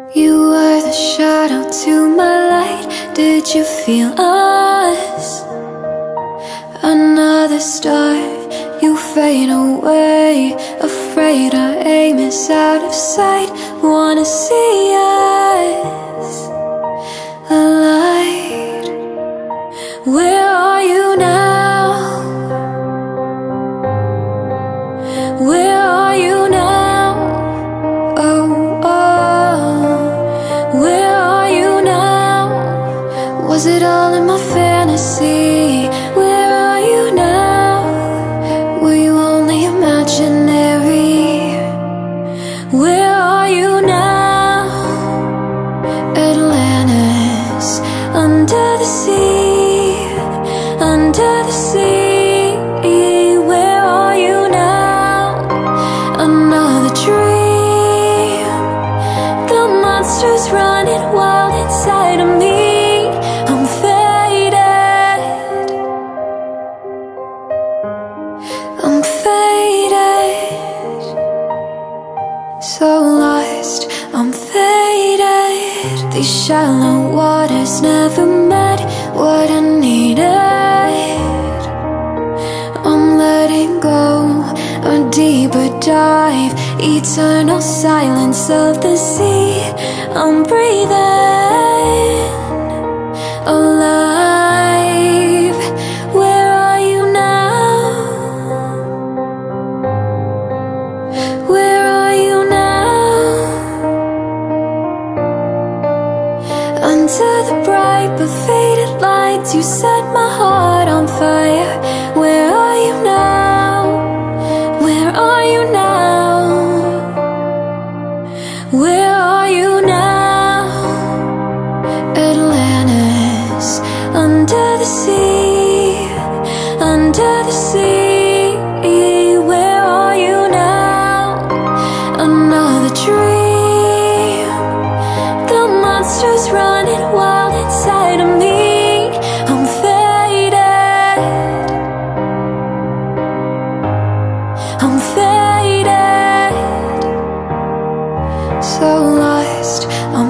You were the shadow to my light. Did you feel us? Another star, you fade away. Afraid our aim is out of sight. Wanna see us alight. Where are you now? Where are you now? Oh, oh. Where are you now? Was it all in my fantasy? Where are you now? Were you only imaginary? Where are you now? Atlantis, under the sea, under the sea. Where are you now? Another dream. The monster's running wild inside of me. I'm faded, I'm faded, so lost, I'm faded. These shallow waters never met what I needed. I'm letting go, a deeper dive, eternal silence of the sea. I'm breathing alive. Where are you now? Where are you now? Under the bright but faded lights, you set my heart on fire. Where are you now? Where are you now? Where are you now? Atlantis, under the sea, under the sea. Where are you now? Another dream. The monster's running wild inside of me. I'm faded, I'm faded, so lost, I'm